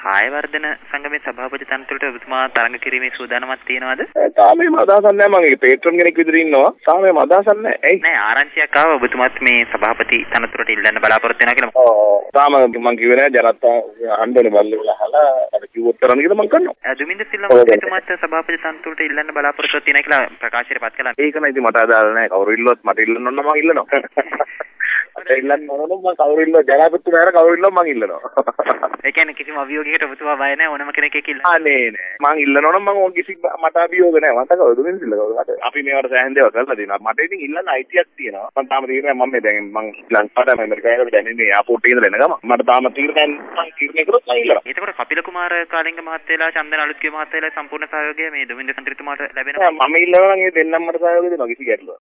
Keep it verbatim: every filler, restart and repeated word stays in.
කායවර්ධන සංගමේ සභාපති තනතුරට ඔබතුමා තරඟ කිරීමේ සූදානමක් තියෙනවද? තාමේම අදහසක් නැහැ. මම ඒක පේට්‍රන් කෙනෙක් විදිහට ඉන්නවා. තාමේම අදහසක් නැහැ. ඇයි? නෑ ආරංචියක් ආවා ඔබතුමාත් මේ සභාපති තනතුරට ඉල්ලන්න බලාපොරොත්තු වෙනවා කියලා. ඔව්. තාම මම කිව්වේ නෑ ජනතා හන්දනේ බල්ලේ අහලා අර කිව්වොත් කරන්න කියලා මම කරනවා. දුමින්ද සිල්වා මහත්මයාත් සභාපති තනතුරට ඉල්ලන්න බලාපොරොත්තු වෙනවා කියලා ප්‍රකාශයට පත් කළා. ඒක නෑ ඉතින් මට අදාළ නෑ. කවුරු ඉල්ලුවත් මට ඉල්ලන්න ඕන නම් මම ඉල්ලනවා. මට ඉල්ලන්න ඕන නම් මම කවුරු ඉල්ලුවා ජනාධිපතිතුමාට කවුරු ඉල්ලුවා මම ඉල්ලනවා. ඒ කියන්නේ කිසිම අභියෝගයකට ඔබතුමා බය නැහැ ඕනම කෙනෙක් එක්ක ඉල්ලන්න. ආ නේ නෑ. මම ඉල්ලනවා නම් මම කිසි මට අභියෝග නෑ. මට කවුද දුමින්ද සිල්වා කවුද? අපි මේවට සෑහෙන දේවල් කරලා දෙනවා. මට ඉතින් ඉල්ලන්න අයිතියක් තියෙනවා. මම තාම තීරණය මම මේ දැන් මම ලංකාවට ඇමරිකාවට දැනෙන්නේ එයාපෝට් එකේ ඉඳලා එන ගම. මට තාම තීරණය මම තීරණය කරොත් මම ඉල්ලනවා. ඒතකොට කපිල කුමාර කාලිංග මහත්තයලා චන්දන අලුත්ගේ මහත්තයලා සම්පූර්ණ සහයෝගය මේ දුමින්ද තන්ත්‍රිතුමාට ලැබෙනවා. මම ඉල්ලනවා නම් ඒ දෙන්නම මට සහයෝගය දෙනවා කිසි ගැටලුවක්.